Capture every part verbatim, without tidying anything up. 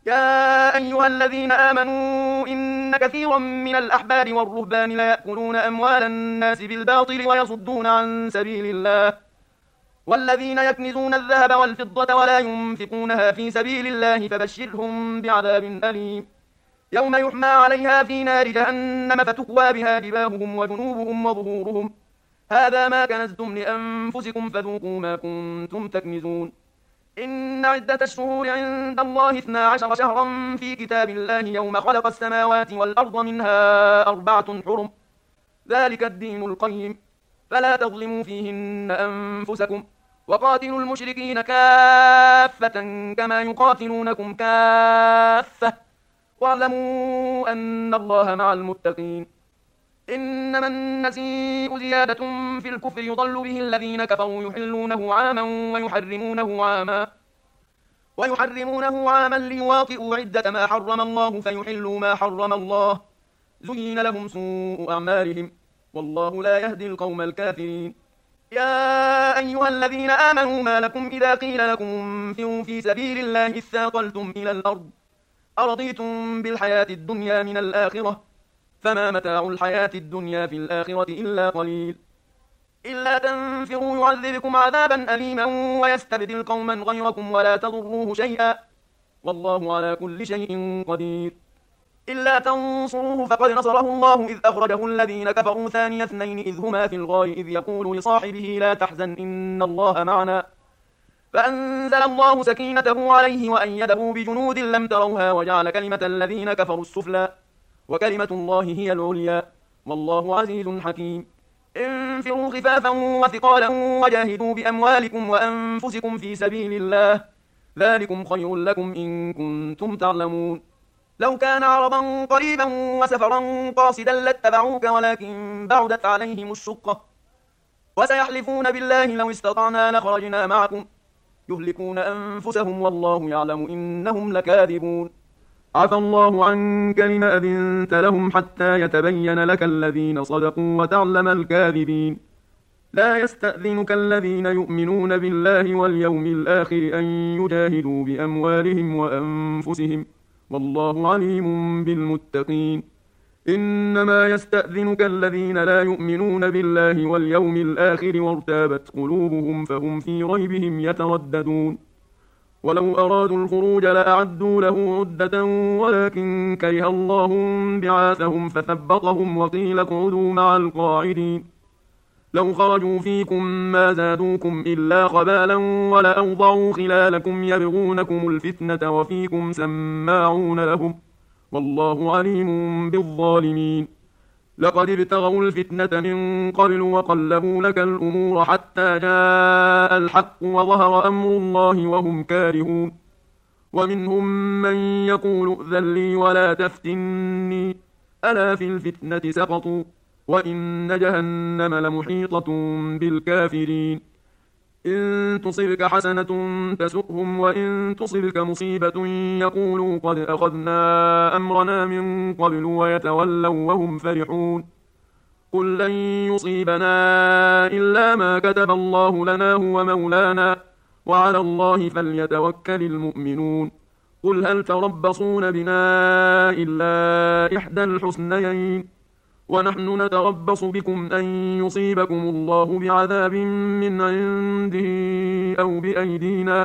يا أيها الذين آمنوا إن كثيرا من الأحبار والرهبان ليأكلون أموال الناس بالباطل ويصدون عن سبيل الله والذين يكنزون الذهب والفضة ولا ينفقونها في سبيل الله فبشرهم بعذاب أليم يوم يحمى عليها في نار جهنم فتكوى بها جباههم وجنوبهم وظهورهم هذا ما كنزتم لأنفسكم فذوقوا ما كنتم تكنزون إن عدة الشهور عند الله اثنا عشر شهرا في كتاب الله يوم خلق السماوات والأرض منها أربعة حرم ذلك الدين القيم فلا تظلموا فيهن أنفسكم وقاتلوا المشركين كافة كما يقاتلونكم كافة واعلموا أن الله مع المتقين إنما النسيء زيادة في الكفر يضل به الذين كفروا يحلونه عاما ويحرمونه عاما ويحرمونه عاما ليواطئوا عدة ما حرم الله فيحلوا ما حرم الله زين لهم سوء أعمالهم والله لا يهدي القوم الكافرين يا أيها الذين آمنوا ما لكم إذا قيل لكم انفروا في سبيل الله اثاقلتم إلى الأرض أرضيتم بالحياة الدنيا من الآخرة فما متاع الحياة الدنيا في الآخرة إلا قليل إلا تنفروا يعذبكم عذابا أليما ويستبدل قوما غيركم ولا تضروه شيئا والله على كل شيء قدير إلا تنصروه فقد نصره الله إذ أخرجه الذين كفروا ثاني اثنين إذ هما في الغار إذ يقول لصاحبه لا تحزن إن الله معنا فأنزل الله سكينته عليه وأيده بجنود لم تروها وجعل كلمة الذين كفروا السفلى وكلمة الله هي العليا والله عزيز حكيم انفروا خفافا وثقالا وجاهدوا بأموالكم وأنفسكم في سبيل الله ذلكم خير لكم إن كنتم تعلمون لو كان عرضا قريبا وسفرا قاصدا لاتبعوك ولكن بعدت عليهم الشقة وسيحلفون بالله لو استطعنا لخرجنا معكم يهلكون أنفسهم والله يعلم إنهم لكاذبون عفى الله عنك لما أذنت لهم حتى يتبين لك الذين صدقوا وتعلم الكاذبين لا يستأذنك الذين يؤمنون بالله واليوم الآخر أن يجاهدوا بأموالهم وأنفسهم والله عليم بالمتقين إنما يستأذنك الذين لا يؤمنون بالله واليوم الآخر وارتابت قلوبهم فهم في ريبهم يترددون ولو أرادوا الخروج لأعدوا له عدة ولكن كره الله بعاثهم فثبطهم وقيل اقعدوا مع القاعدين لو خرجوا فيكم ما زادوكم إلا خبالا ولأوضعوا خلالكم يبغونكم الفتنة وفيكم سماعون لهم والله عليم بالظالمين لقد ابتغوا الفتنة من قبل وقلبوا لك الأمور حتى جاء الحق وظهر أمر الله وهم كارهون ومنهم من يقول ائذن لي ولا تفتني ألا في الفتنة سقطوا وإن جهنم لمحيطة بالكافرين إن تصبك حسنة تسؤهم وإن تصبك مصيبة يقولوا قد أخذنا أمرنا من قبل ويتولوا وهم فرحون قل لن يصيبنا إلا ما كتب الله لنا هو مولانا وعلى الله فليتوكل المؤمنون قل هل تربصون بنا إلا إحدى الحسنيين ونحن نتربص بكم أن يصيبكم الله بعذاب من عنده أو بأيدينا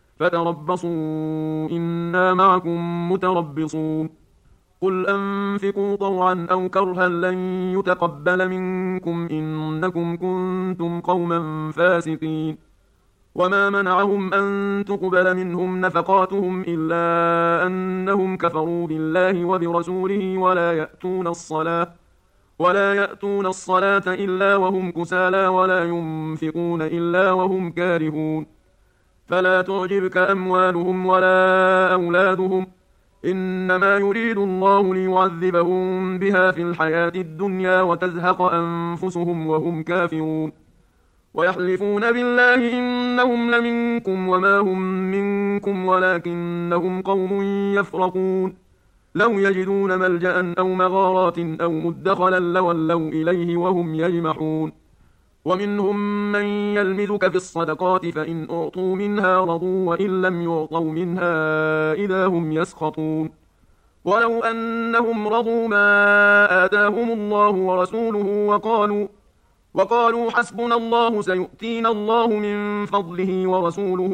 فتربصوا إنا معكم متربصون قل أنفقوا طوعا أو كرها لن يتقبل منكم إنكم كنتم قوما فاسقين وما منعهم أن تقبل منهم نفقاتهم إلا أنهم كفروا بالله وبرسوله ولا يأتون الصلاة ولا يأتون الصلاة إلا وهم كسالى ولا ينفقون إلا وهم كارهون فلا تعجبك أموالهم ولا أولادهم إنما يريد الله ليعذبهم بها في الحياة الدنيا وتزهق أنفسهم وهم كافرون ويحلفون بالله إنهم لمنكم وما هم منكم ولكنهم قوم يفرقون لو يجدون ملجأ أو مغارات أو مدخلا لولوا إليه وهم يجمحون ومنهم من يلمزك في الصدقات فإن أعطوا منها رضوا وإن لم يعطوا منها إذا هم يسخطون ولو أنهم رضوا ما آتاهم الله ورسوله وقالوا وقالوا حسبنا الله سيؤتينا الله من فضله ورسوله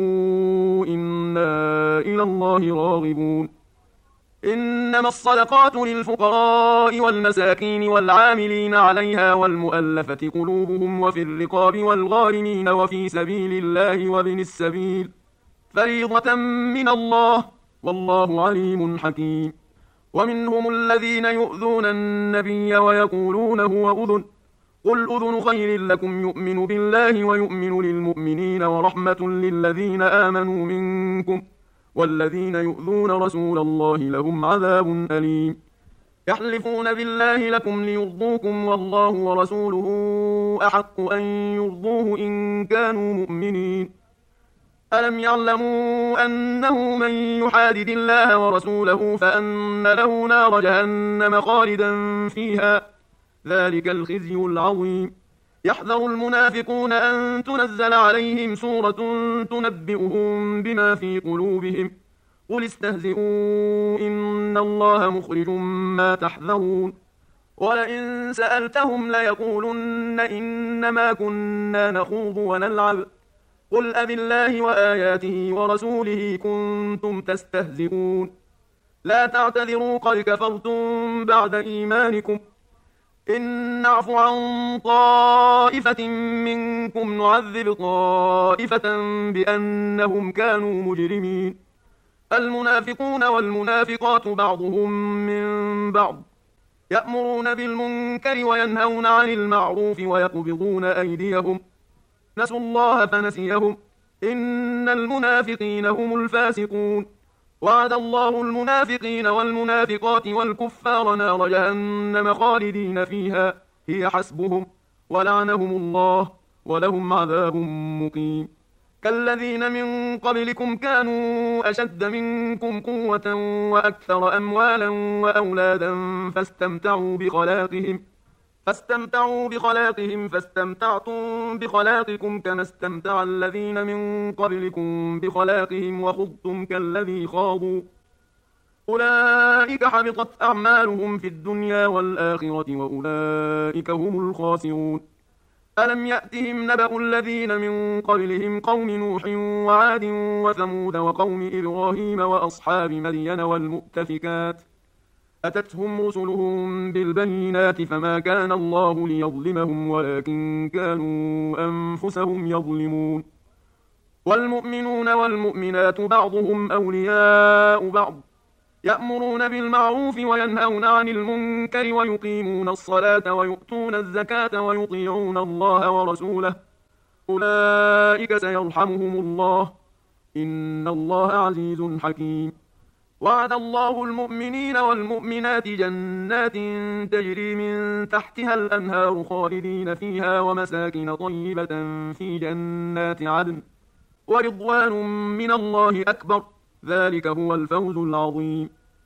إنا إلى الله راغبون إنما الصدقات للفقراء والمساكين والعاملين عليها والمؤلفة قلوبهم وفي الرقاب والغارمين وفي سبيل الله وابن السبيل فريضة من الله والله عليم حكيم ومنهم الذين يؤذون النبي ويقولون هو أذن قل أذن خير لكم يؤمن بالله ويؤمن للمؤمنين ورحمة للذين آمنوا منكم والذين يؤذون رسول الله لهم عذاب أليم يحلفون بالله لكم ليرضوكم والله ورسوله أحق أن يرضوه إن كانوا مؤمنين ألم يعلموا أنه من يحادد الله ورسوله فأن له نار جهنم خالدا فيها ذلك الخزي العظيم يحذر المنافقون أن تنزل عليهم سورة تنبئهم بما في قلوبهم قل استهزئوا إن الله مخرج ما تحذرون ولئن سألتهم ليقولن إنما كنا نخوض ونلعب قل أبالله وآياته ورسوله كنتم تستهزئون لا تعتذروا قد كفرتم بعد إيمانكم إن نعف عن طائفة منكم نعذب طائفة بأنهم كانوا مجرمين المنافقون والمنافقات بعضهم من بعض يأمرون بالمنكر وينهون عن المعروف ويقبضون أيديهم نسوا الله فنسيهم إن المنافقين هم الفاسقون وعد الله المنافقين والمنافقات والكفار نار جهنم خالدين فيها هي حسبهم ولعنهم الله ولهم عذاب مقيم كالذين من قبلكم كانوا أشد منكم قوة وأكثر أموالا وأولادا فاستمتعوا بخلاقهم فاستمتعوا بخلاقهم فاستمتعتم بخلاقكم كما استمتع الذين من قبلكم بخلاقهم وخضتم كالذي خاضوا أولئك حبطت أعمالهم في الدنيا والآخرة وأولئك هم الخاسرون ألم يأتهم نبأ الذين من قبلهم قوم نوح وعاد وثمود وقوم إبراهيم وأصحاب مدين والمؤتفكات أتتهم رسلهم بالبينات فما كان الله ليظلمهم ولكن كانوا أنفسهم يظلمون والمؤمنون والمؤمنات بعضهم أولياء بعض يأمرون بالمعروف وينهون عن المنكر ويقيمون الصلاة ويؤتون الزكاة ويطيعون الله ورسوله أولئك سيرحمهم الله إن الله عزيز حكيم وعد الله المؤمنين والمؤمنات جنات تجري من تحتها الأنهار خالدين فيها ومساكن طيبة في جنات عدن ورضوان من الله أكبر ذلك هو الفوز العظيم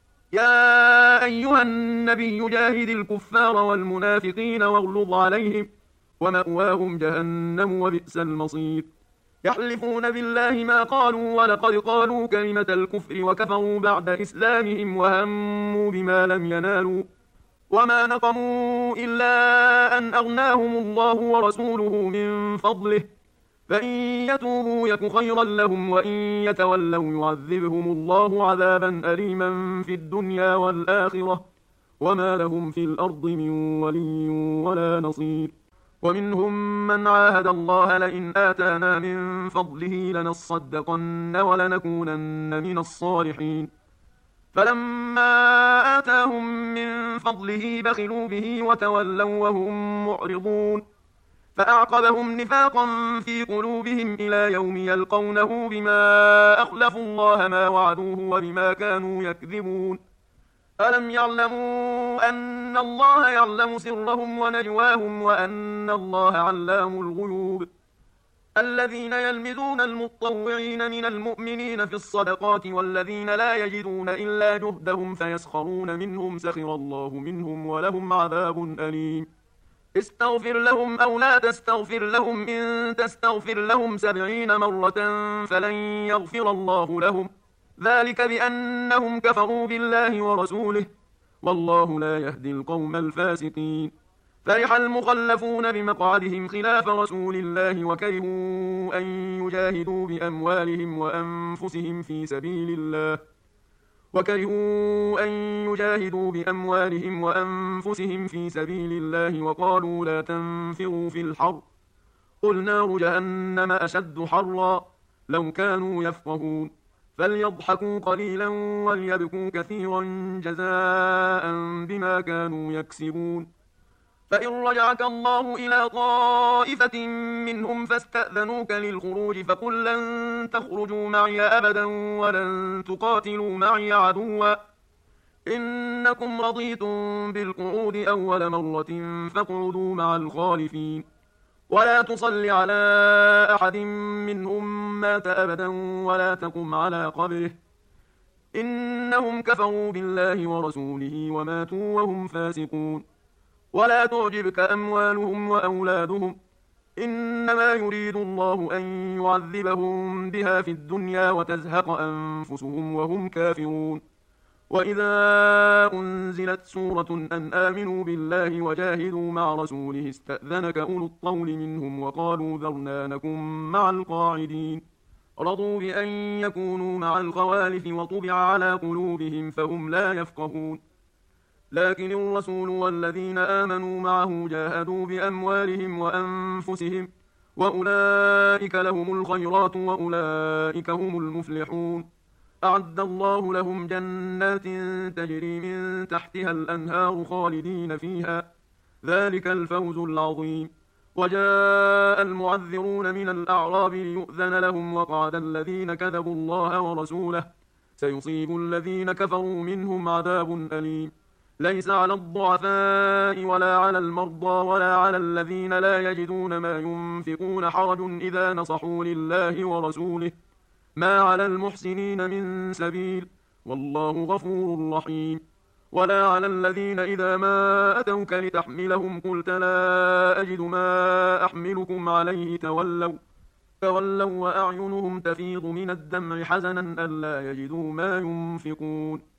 يا أيها النبي جاهد الكفار والمنافقين واغلظ عليهم ومأواهم جهنم وبئس المصير يحلفون بالله ما قالوا ولقد قالوا كلمة الكفر وكفروا بعد إسلامهم وهموا بما لم ينالوا وما نقموا إلا أن أغناهم الله ورسوله من فضله فإن يتوبوا يك خيرا لهم وإن يتولوا يعذبهم الله عذابا أليما في الدنيا والآخرة وما لهم في الأرض من ولي ولا نصير ومنهم من عاهد الله لئن آتانا من فضله لنصدقن ولنكونن من الصالحين فلما آتاهم من فضله بخلوا به وتولوا وهم معرضون فأعقبهم نفاقا في قلوبهم إلى يوم يلقونه بما أخلفوا الله ما وعدوه وبما كانوا يكذبون ألم يعلموا أن الله يعلم سرهم ونجواهم وأن الله علام الغيوب الذين يلمزون المطوعين من المؤمنين في الصدقات والذين لا يجدون إلا جهدهم فيسخرون منهم سخر الله منهم ولهم عذاب أليم استغفر لهم أو لا تستغفر لهم إن تستغفر لهم سبعين مرة فلن يغفر الله لهم، ذلك بأنهم كفروا بالله ورسوله، والله لا يهدي القوم الفاسقين. فرح المخلفون بمقعدهم خلاف رسول الله وكرهوا أن يجاهدوا بأموالهم وأنفسهم في سبيل الله وكرهوا أن يجاهدوا بأموالهم وأنفسهم في سبيل الله وقالوا لا تنفروا في الحر، قل نار جهنم أشد حرا، لو كانوا يفقهون. فليضحكوا قليلا وليبكوا كثيرا جزاء بما كانوا يكسبون. فإن رجعك الله إلى طائفة منهم فاستأذنوك للخروج فقل لن تخرجوا معي أبدا ولن تقاتلوا معي عدوا، إنكم رضيتم بالقعود أول مرة فاقعدوا مع الخالفين، ولا تصل على أحد منهم مات أبدا ولا تقم على قبره، إنهم كفروا بالله ورسوله وماتوا وهم فاسقون. ولا تعجبك أموالهم وأولادهم، إنما يريد الله أن يعذبهم بها في الدنيا وتزهق أنفسهم وهم كافرون. وإذا أنزلت سورة أن آمنوا بالله وجاهدوا مع رسوله استأذنك أولو الطول منهم وقالوا ذرنا نكن مع القاعدين، رضوا بأن يكونوا مع الخوالف وطبع على قلوبهم فهم لا يفقهون. لكن الرسول والذين آمنوا معه جاهدوا بأموالهم وأنفسهم وأولئك لهم الخيرات وأولئك هم المفلحون. أعد الله لهم جنات تجري من تحتها الأنهار خالدين فيها، ذلك الفوز العظيم. وجاء المعذرون من الأعراب ليؤذن لهم وقعد الذين كذبوا الله ورسوله، سيصيب الذين كفروا منهم عذاب أليم. ليس على الضعفاء ولا على المرضى ولا على الذين لا يجدون ما ينفقون حرج إذا نصحوا لله ورسوله، ما على المحسنين من سبيل، والله غفور رحيم. ولا على الذين إذا ما أتوك لتحملهم قلت لا أجد ما أحملكم عليه تولوا تولوا وأعينهم تفيض من الدمع حزنا ألا يجدوا ما ينفقون.